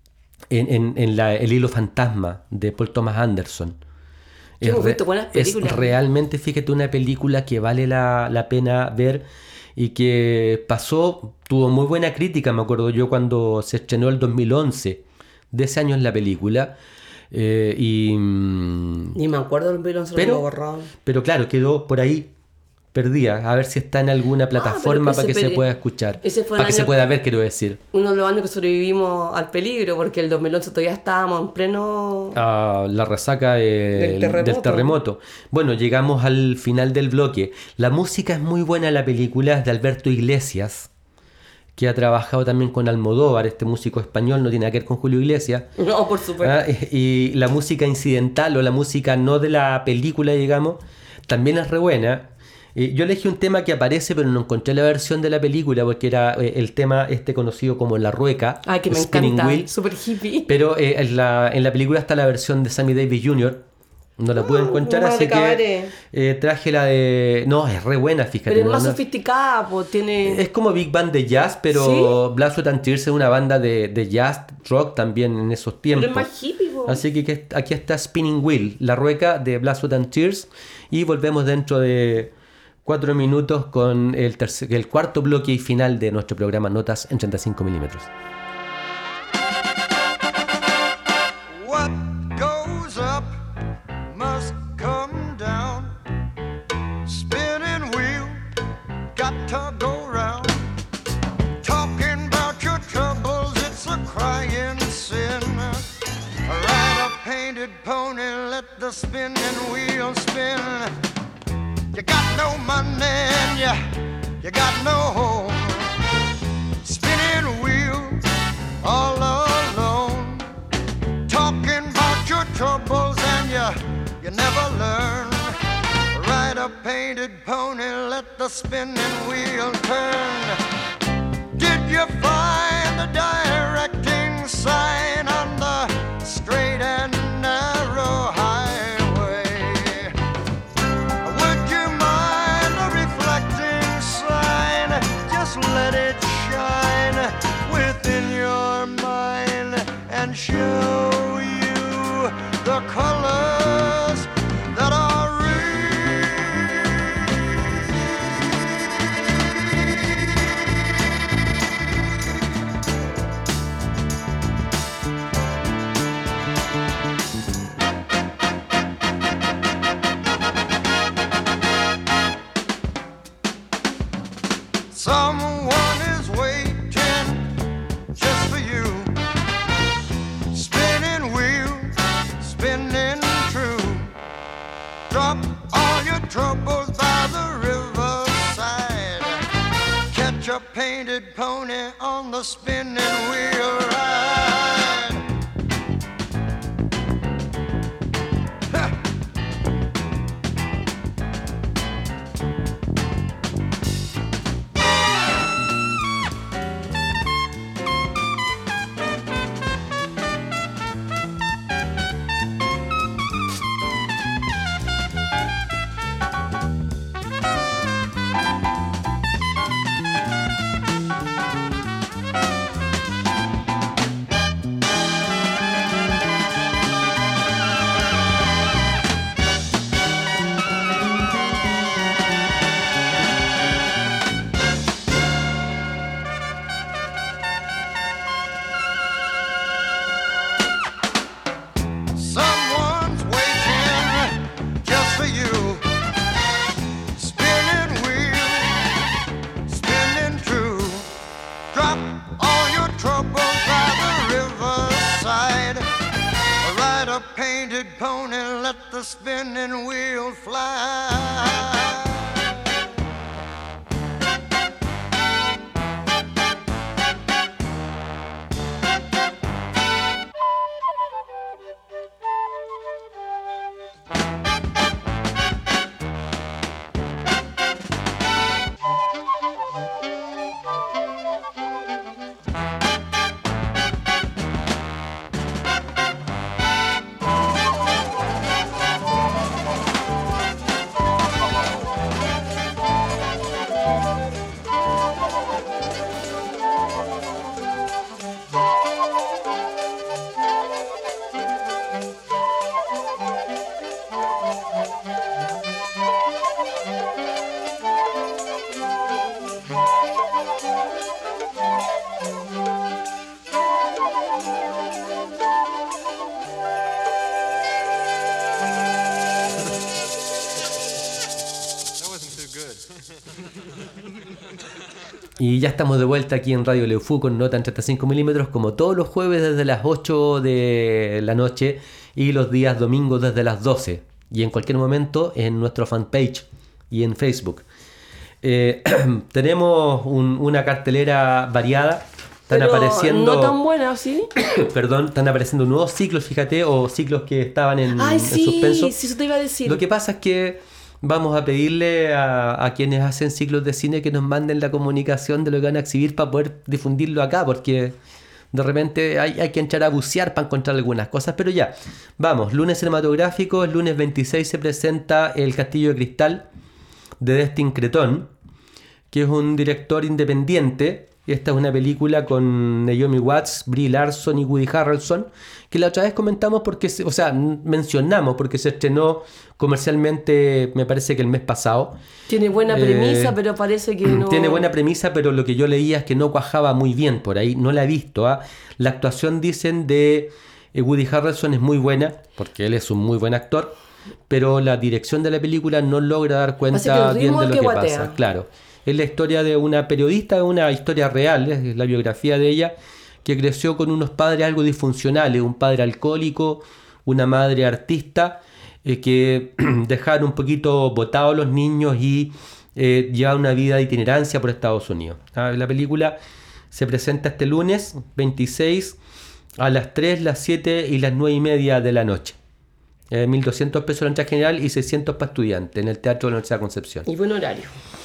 en, en- en la- El hilo fantasma de Paul Thomas Anderson. Yo hemos re- visto buenas es películas. realmente, fíjate, una película que vale la, la pena ver y que pasó, tuvo muy buena crítica, me acuerdo yo cuando se estrenó el dos mil once, de ese año es la película. eh, y, mm, Ni me acuerdo del Bilon, se lo Pero- tengo borrado. pero claro, quedó por ahí perdida. A ver si está en alguna plataforma pero para que ese se peli- pueda escuchar. ese fue Para el que se año- pueda ver, quiero decir. Uno de los años que sobrevivimos al peligro, porque el dos mil once todavía estábamos en pleno... A la resaca de- Del terremoto. del terremoto. Bueno, llegamos al final del bloque. La música es muy buena en la película, es de Alberto Iglesias, que ha trabajado también con Almodóvar, este músico español, no tiene nada que ver con Julio Iglesias. No, por supuesto. Ah, y la música incidental o la música no de la película, digamos, también es re buena. Eh, yo elegí un tema que aparece, pero no encontré la versión de la película porque era eh, el tema este conocido como La Rueca, Ay, que me Spinning encanta. Wheel. Súper hippie. Pero eh, en, la, en la película está la versión de Sammy Davis junior No la pude Ah, encontrar, más así de cabaret. que eh, traje la de... No, es re buena, fíjate. Pero es no- más no- sofisticada, pues tiene... es como Big Band de jazz, pero Blood, Sweat and Tears es una banda de, de jazz rock también en esos tiempos. Pero es más hippie, po. Así que que aquí está Spinning Wheel, La Rueca de Blood, Sweat and Tears. Y volvemos dentro de cuatro minutos con el, tercer, el cuarto bloque y final de nuestro programa Notas en treinta y cinco milímetros. What goes up must come down. Spinning wheel, got to go round. Talking about your troubles, it's a crying sin. Ride a painted pony, let the spinning wheel spin. You got no money and you, you got no home. Spinning wheel, all alone. Talking about your troubles and you, you never learn. Ride a painted pony, let the spinning wheel turn. Did you find the directing sign on the straight and narrow highway? Would you mind a reflecting sign? Just let it shine within your mind and show you the color painted pony on the spinning wheel ride. Ha! Someone's waiting just for you. Spinning wheel, spinning true. Drop all your troubles by the riverside. Ride a painted pony, let the spinning wheel fly. Y ya estamos de vuelta aquí en Radio Leufu con Nota en treinta y cinco milímetros, como todos los jueves desde las ocho de la noche y los días domingos desde las doce. Y en cualquier momento en nuestro fanpage y en Facebook. Eh, tenemos un, una cartelera variada. Están Pero apareciendo. no tan buena, ¿sí? Perdón, están apareciendo nuevos ciclos, fíjate, o ciclos que estaban en, Ay, en sí, suspenso. sí, eso te iba a decir. Lo que pasa es que vamos a pedirle a, a quienes hacen ciclos de cine que nos manden la comunicación de lo que van a exhibir para poder difundirlo acá, porque de repente hay, hay que entrar a bucear para encontrar algunas cosas. Pero ya, vamos, lunes cinematográfico, el lunes veintiséis se presenta El Castillo de Cristal de Destin Cretton, que es un director independiente. Esta es una película con Naomi Watts, Brie Larson y Woody Harrelson, que la otra vez comentamos porque, se, o sea, mencionamos porque se estrenó comercialmente, me parece que el mes pasado. Tiene buena Eh, premisa, pero parece que no... Tiene buena premisa, pero lo que yo leía es que no cuajaba muy bien por ahí. No la he visto. ¿ah? La actuación, dicen, de eh, Woody Harrelson es muy buena, porque él es un muy buen actor, pero la dirección de la película no logra dar cuenta el bien ritmo de es lo que que guatea. pasa. Claro. Es la historia de una periodista, una historia real, es la biografía de ella, que creció con unos padres algo disfuncionales, un padre alcohólico, una madre artista, eh, que dejaron un poquito botados los niños y eh, llevan una vida de itinerancia por Estados Unidos. Ah, la película se presenta este lunes veintiséis a las tres, las siete y las nueve y media de la noche. Eh, mil doscientos pesos la entrada general y seiscientos para estudiantes en el Teatro de la Universidad de Concepción. Y buen horario.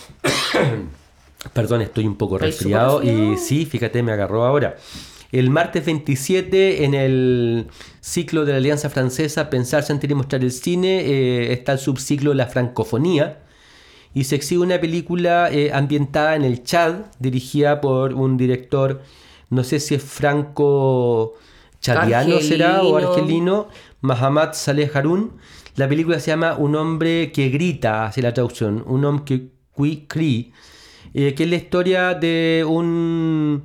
Perdón, estoy un poco ¿Estás resfriado súper resfriado? y sí, fíjate, me agarró ahora. El martes veintisiete, en el ciclo de la Alianza Francesa Pensar, Sentir y Mostrar el Cine, eh, está el subciclo La Francofonía y se exhibe una película eh, ambientada en el Chad, dirigida por un director, no sé si es franco-chadiano será o Argelino. argelino, Mahamat Saleh Haroun. La película se llama Un hombre que grita, hacia la traducción, un hombre que qui crie, eh, que es la historia de un,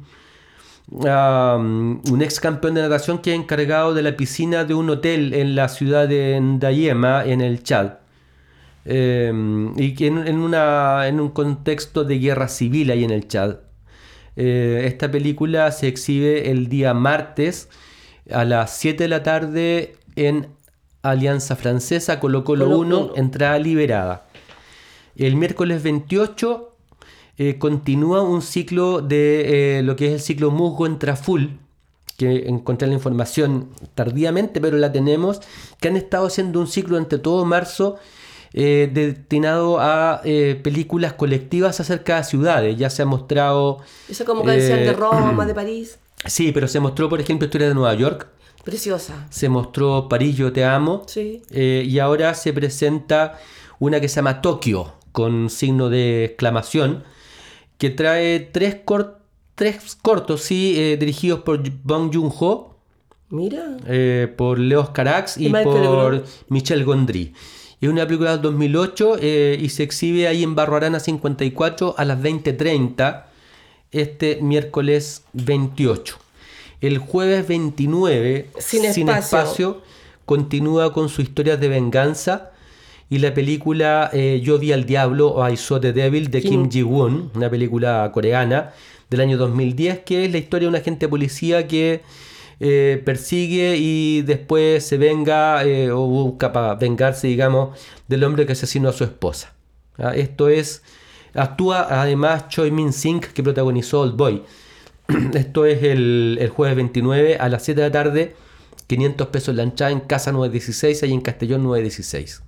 um, un ex campeón de natación que es encargado de la piscina de un hotel en la ciudad de Ndayema, en el Chad. Eh, y que en, en, una, en un contexto de guerra civil ahí en el Chad. Eh, esta película se exhibe el día martes a las siete de la tarde en Alianza Francesa, Colo Colo Colo uno, Colo. entrada liberada. El miércoles veintiocho eh, continúa un ciclo de eh, lo que es el ciclo musgo en Traful, que encontré la información tardíamente, pero la tenemos, que han estado haciendo un ciclo entre todo marzo eh, destinado a eh, películas colectivas acerca de ciudades. Ya se ha mostrado... Esa como que decían eh, de Roma, de París. Sí, pero se mostró, por ejemplo, Historia de Nueva York. Preciosa. Se mostró París, yo te amo. Sí. Eh, y ahora se presenta una que se llama Tokio, con signo de exclamación, que trae tres, cor- tres cortos, sí, eh, dirigidos por Bong Joon-ho, Mira. eh, por Leos Carax y Y Michael por Legrand. Michel Gondry. Es una película del dos mil ocho eh, y se exhibe ahí en Barro Arana cincuenta y cuatro a las veinte treinta este miércoles veintiocho. El jueves veintinueve, Sin Sin Espacio. Espacio continúa con su historia de venganza y la película eh, Yo vi al diablo o I Saw the Devil de Kim Kim. Ji-woon, una película coreana del año dos mil diez, que es la historia de un agente de policía que eh, persigue y después se venga eh, o busca para vengarse, digamos, del hombre que asesinó a su esposa. ¿Ah? Esto es, actúa además Choi Min-sing, que protagonizó Old Boy. Esto es el, el jueves veintinueve a las siete de la tarde, quinientos pesos la entrada en Casa nueve dieciséis, ahí en Castellón nueve dieciséis.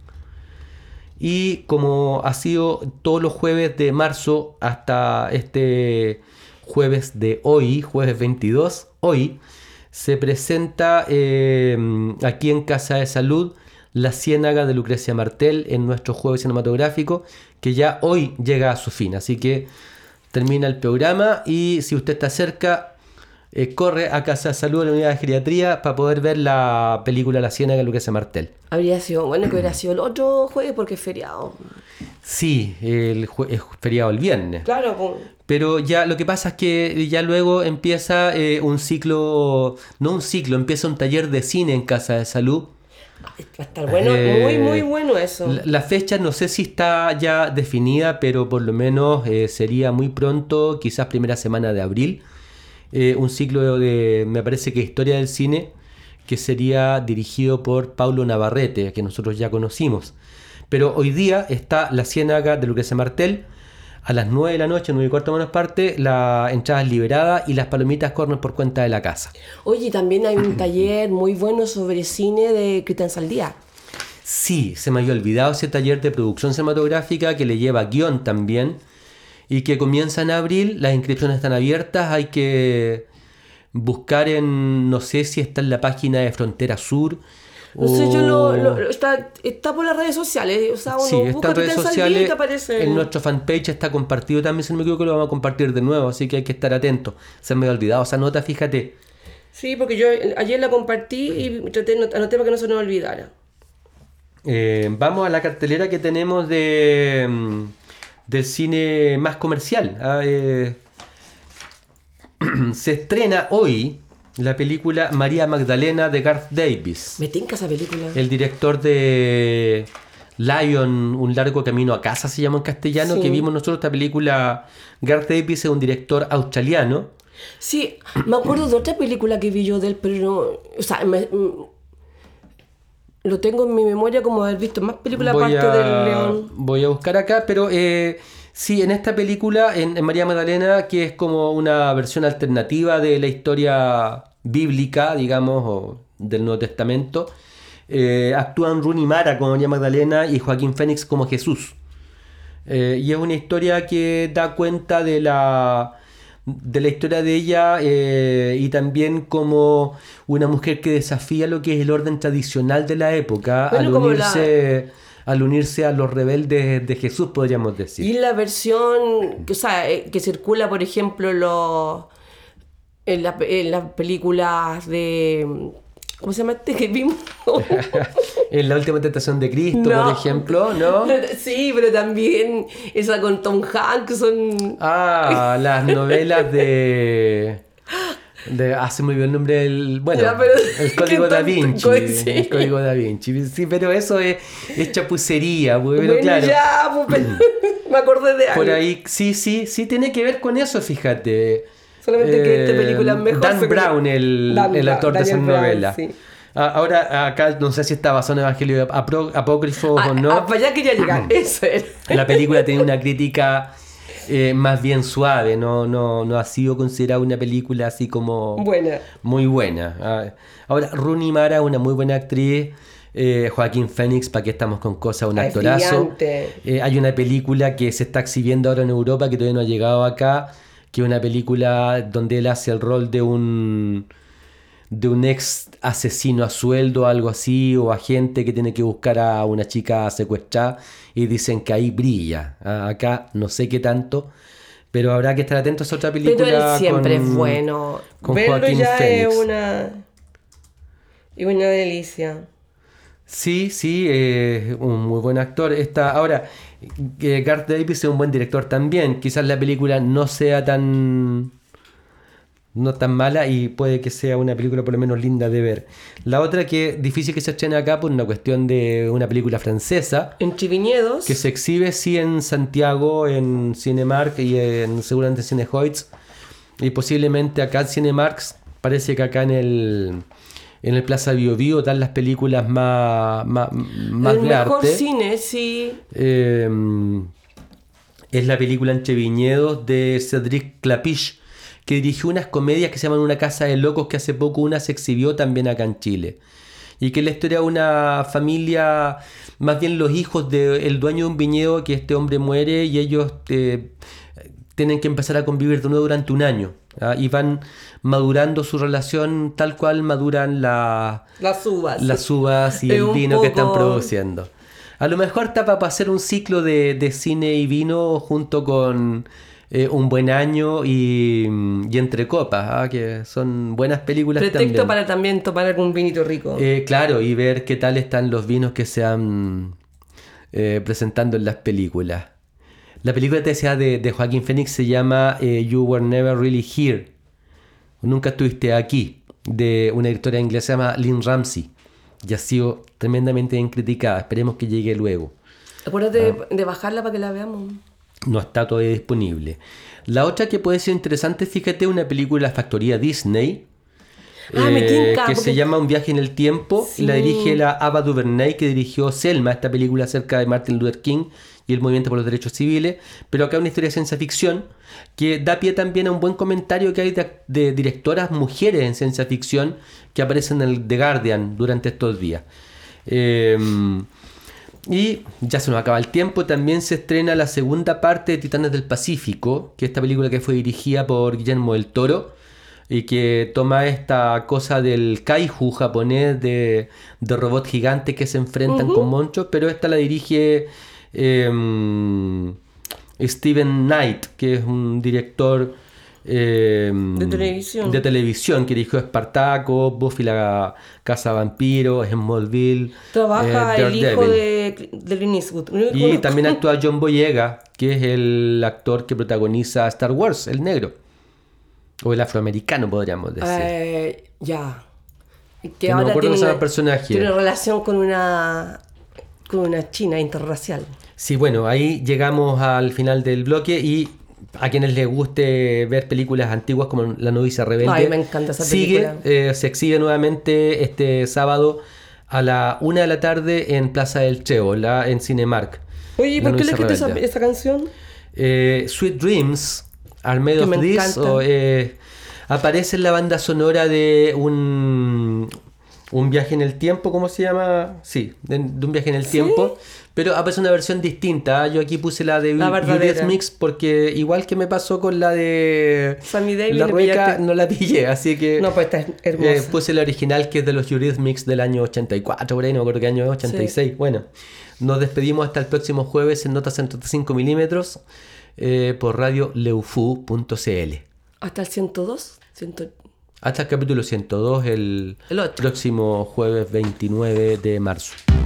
Y como ha sido todos los jueves de marzo hasta este jueves de hoy, jueves veintidós, hoy, se presenta eh, aquí en Casa de Salud La Ciénaga de Lucrecia Martel en nuestro jueves cinematográfico, que ya hoy llega a su fin. Así que termina el programa y si usted está cerca, eh, corre a Casa de Salud, a la unidad de geriatría, para poder ver la película La Ciénaga de Lucrecia Martel. Habría sido bueno que hubiera sido el otro jueves porque es feriado. Sí, el jue- es feriado el viernes. Claro, con... Pero ya lo que pasa es que ya luego empieza eh, un ciclo, no un ciclo, empieza un taller de cine en Casa de Salud. va a estar bueno, Eh, muy, muy bueno eso. La, la fecha no sé si está ya definida, pero por lo menos eh, sería muy pronto, quizás primera semana de abril. Eh, un ciclo de, me parece que Historia del Cine, que sería dirigido por Paulo Navarrete, que nosotros ya conocimos. Pero hoy día está La Ciénaga de Lucrecia Martel. A las nueve de la noche, nueve y cuarto menos parte, la entrada es liberada y las palomitas corren por cuenta de la casa. Oye, también hay un taller muy bueno sobre cine de Cristian Saldía. Sí, se me había olvidado ese taller de producción cinematográfica que le lleva guión también y que comienza en abril. Las inscripciones están abiertas, hay que buscar en, no sé si está en la página de Frontera Sur. No sé, yo lo, lo- o- lo- está, está por las redes sociales. O sea, uno Sí, está busca en redes Cristian Saldía y sociales, te aparece. en nuestro fanpage está compartido también, si no me equivoco lo vamos a compartir de nuevo, así que hay que estar atentos. Se me había olvidado esa nota, fíjate. Sí, porque yo ayer la compartí y traté, anoté para que no se nos olvidara. Eh, vamos a la cartelera que tenemos de mm, del cine más comercial. Ah, eh, se estrena hoy la película María Magdalena de Garth Davis, Me tinca esa película. el director de Lion, un largo camino a casa se llama en castellano, Sí. que vimos nosotros esta película. Garth Davis es un director australiano. Sí, me acuerdo de otra película que vi yo de él, pero no. O sea, me- mm, lo tengo en mi memoria como haber visto más películas Voy aparte a, del León. voy a buscar acá, pero eh, sí, en esta película, en, en María Magdalena, que es como una versión alternativa de la historia bíblica, digamos, o del Nuevo Testamento, eh, actúan Rooney Mara como María Magdalena y Joaquín Phoenix como Jesús. Eh, y es una historia que da cuenta de la, de la historia de ella eh, y también como una mujer que desafía lo que es el orden tradicional de la época Bueno, al como unirse, al unirse a los rebeldes de Jesús, podríamos decir. Y la versión, que, o sea, eh, que circula, por ejemplo, los, en, la- en las películas de... ¿Cómo se llama este que vimos? En La Última Tentación de Cristo, No. por ejemplo, ¿no? Sí, pero también esa con Tom Hanks son... Ah, las novelas de... de ah, se me olvidó el nombre del... Bueno, Ya, pero- el Código que Da tan- Vinci. sí. El Código Da Vinci. Sí, pero eso es, es chapucería, pues, pero Bueno, claro. ya, pues, pero me acordé de algo. Por ahí, sí, sí, sí tiene que ver con eso, fíjate. Solamente que esta película es mejor, Dan se- Brown, el, Dan el Bra- autor de Daniel esas Brown, novelas. sí. Ah, ahora, acá no sé si está basado en Evangelio apro- apócrifo Ah, o no. ah, para allá quería llegar, eso era. La película tiene una crítica eh, más bien suave, no, no, no ha sido considerada una película así como Buena. muy buena. Ah, Ahora, Rooney Mara, una muy buena actriz. Eh, Joaquín Phoenix, ¿para qué estamos con cosas? Un Ay, actorazo. gigante. Eh, hay una película que se está exhibiendo ahora en Europa que todavía no ha llegado acá, que es una película donde él hace el rol de un de un ex asesino a sueldo, algo así, o agente que tiene que buscar a una chica secuestrada y dicen que ahí brilla. Ah, Acá no sé qué tanto, pero habrá que estar atentos a otra película. Pero él siempre con- es bueno. con Verlo Joaquín ya Phoenix. es una... es una delicia. Sí, sí, eh, un muy buen actor. Esta, ahora, eh, Garth Davis es un buen director también. Quizás la película no sea tan no tan mala y puede que sea una película por lo menos linda de ver. La otra que es difícil que se estrene acá por una cuestión de una película francesa Entre viñedos. que se exhibe sí en Santiago, en Cinemark y en seguramente en Cinehoids y posiblemente acá en Cinemark. Parece que acá en el en el Plaza Bio Bio dan las películas más más, más el de mejor arte. cine, sí. Eh, es la película Entre Viñedos de Cédric Clapiche, que dirigió unas comedias que se llaman Una Casa de Locos, que hace poco una se exhibió también acá en Chile. Y que es la historia de una familia, más bien los hijos del dueño de un viñedo, que este hombre muere y ellos eh, tienen que empezar a convivir de nuevo durante un año. ¿ah? Y van madurando su relación tal cual maduran la, Las uvas. las uvas y Es el un vino que están poco- produciendo. A lo mejor está para hacer un ciclo de, de cine y vino junto con eh, Un Buen Año y, y Entre Copas, ¿ah? Que son buenas películas Pretexto también. para también tomar algún vinito rico. Eh, claro, y ver qué tal están los vinos que se han eh, presentando en las películas. La película te decía de, de Joaquín Phoenix se llama eh, You Were Never Really Here. Nunca estuviste aquí, de una directora inglesa que se llama Lynn Ramsey. Y ha sido tremendamente bien criticada. Esperemos que llegue luego. Acuérdate Ah. de, de bajarla para que la veamos. No está todavía disponible. La otra que puede ser interesante, fíjate, una película Factoría Disney. Ah, me tinca, que porque- se llama Un Viaje en el Tiempo. Sí. Y la dirige la Ava DuVernay, que dirigió Selma, esta película acerca de Martin Luther King y el movimiento por los derechos civiles. Pero acá una historia de ciencia ficción que da pie también a un buen comentario que hay de, de directoras mujeres en ciencia ficción que aparecen en el The Guardian durante estos días. Eh, y ya se nos acaba el tiempo. También se estrena la segunda parte de Titanes del Pacífico, que es esta película que fue dirigida por Guillermo del Toro y que toma esta cosa del kaiju japonés de, de robots gigantes que se enfrentan con monstruos, pero esta la dirige eh, Steven Knight, que es un director eh, De televisión. de televisión que dirigió Espartaco, Buffy la Casa Vampiro, Smallville, Trabaja eh, el hijo Daredevil. de, de Clint Eastwood. Lo único que Y conozco. también actúa John Boyega, que es el actor que protagoniza Star Wars, el negro. O el afroamericano, podríamos decir. Eh, ya. Que, Que no me ahora acuerdo tiene cómo se llama una, el personaje. tiene una relación con una con una china interracial. Sí, bueno, ahí llegamos al final del bloque y a quienes les guste ver películas antiguas como La Novicia Rebelde, Ay, me encanta esa sigue, película. eh, se exhibe nuevamente este sábado a la una de la tarde en Plaza del Cheo, la, en Cinemark. Oye, ¿y La por qué le Novicia escribiste esa, Rebelde. esa canción? Eh, Sweet Dreams Are Made Que of me This encanta. o, eh, aparece en la banda sonora de un un viaje en el tiempo, ¿cómo se llama? Sí, de, de un viaje en el tiempo, pero aparece una versión distinta. Yo aquí puse la de La verdadera. Eurythmics porque igual que me pasó con la de Sammy Davis, La le Rueca, pillaste. no la pillé, así que No, pues esta es hermosa. eh, puse la original que es de los Eurythmics del año ochenta y cuatro, por ahí, no me acuerdo qué año, ochenta y seis. Bueno, nos despedimos hasta el próximo jueves en Notas en treinta y cinco milímetros eh, por radio leufu punto cl. Hasta el ciento dos. ciento... Hasta el capítulo ciento dos el, El ocho. próximo jueves veintinueve de marzo.